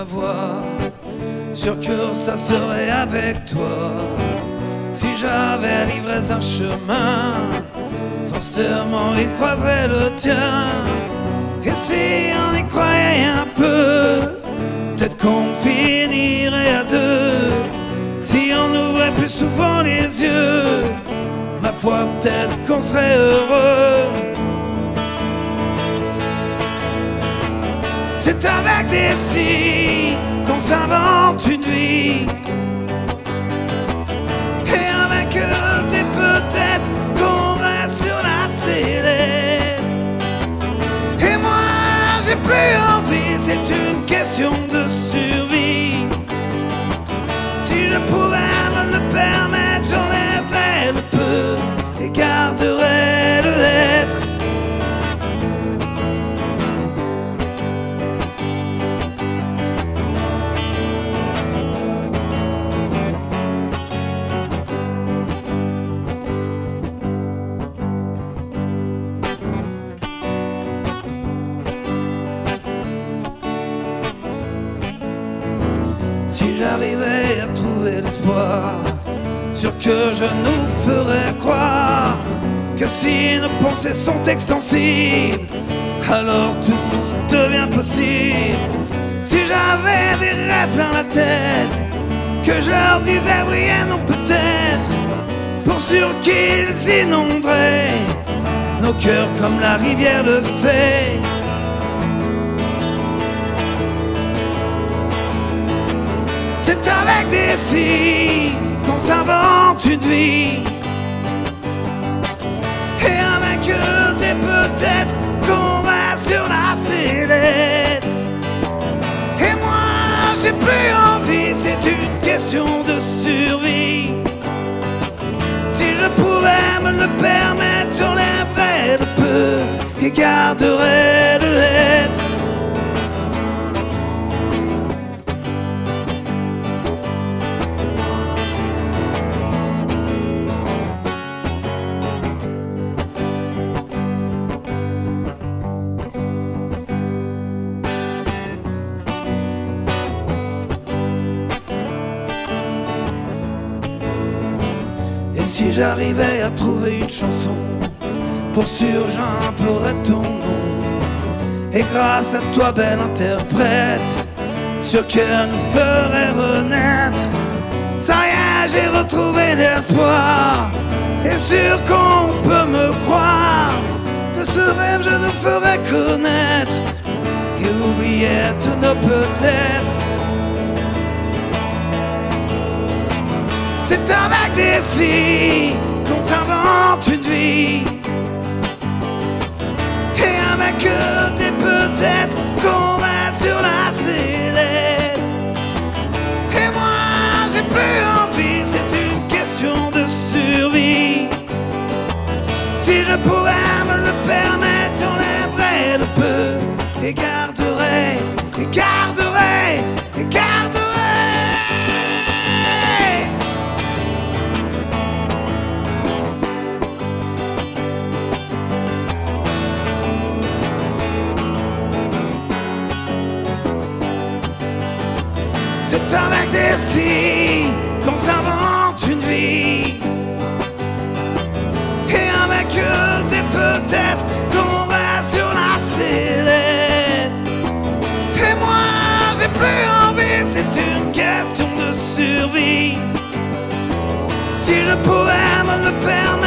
voix, sûr que ça serait avec toi. Si j'avais l'ivresse d'un chemin, forcément il croiserait le tien. Et si on y croyait un peu, peut-être qu'on finirait à deux. Si on ouvrait plus souvent les yeux, ma foi peut-être qu'on serait heureux. C'est avec des si qu'on s'invente une vie, et avec des peut-être qu'on reste sur la sellette. Et moi j'ai plus envie, c'est une question de survie. Si je pouvais me le permettre, j'enlèverais le peu et garderais le être. Si j'arrivais à trouver l'espoir, sûr que je nous ferais croire que si nos pensées sont extensibles, alors tout devient possible. Si j'avais des rêves dans la tête, que je leur disais oui et non peut-être, pour sûr qu'ils inonderaient nos cœurs comme la rivière le fait. C'est avec des si qu'on s'invente une vie, et avec des peut-être qu'on reste sur la sellette. Et moi j'ai plus envie, c'est une question de survie. Si je pouvais me le permettre, j'enlèverais le peu et garderais le être. Si j'arrivais à trouver une chanson, pour sûr j'implorerais ton nom. Et grâce à toi, belle interprète, sûr qu'elle nous ferait renaître. Ça y est, j'ai retrouvé l'espoir, et sûr qu'on peut me croire. De ce rêve je nous ferais connaître, et oublier tous nos peut-être. C'est avec des si qu'on s'invente une vie, et avec des peut-être qu'on reste sur la sellette. Et moi j'ai plus envie, c'est une question de survie. Si je pouvais me le permettre, j'enlèverais le peu et garderais, et garderais, et garderais. C'est avec des si qu'on s'invente une vie, et avec des peut-être qu'on reste sur la sellette. Et moi j'ai plus envie, c'est une question de survie. Si je pouvais me le permettre,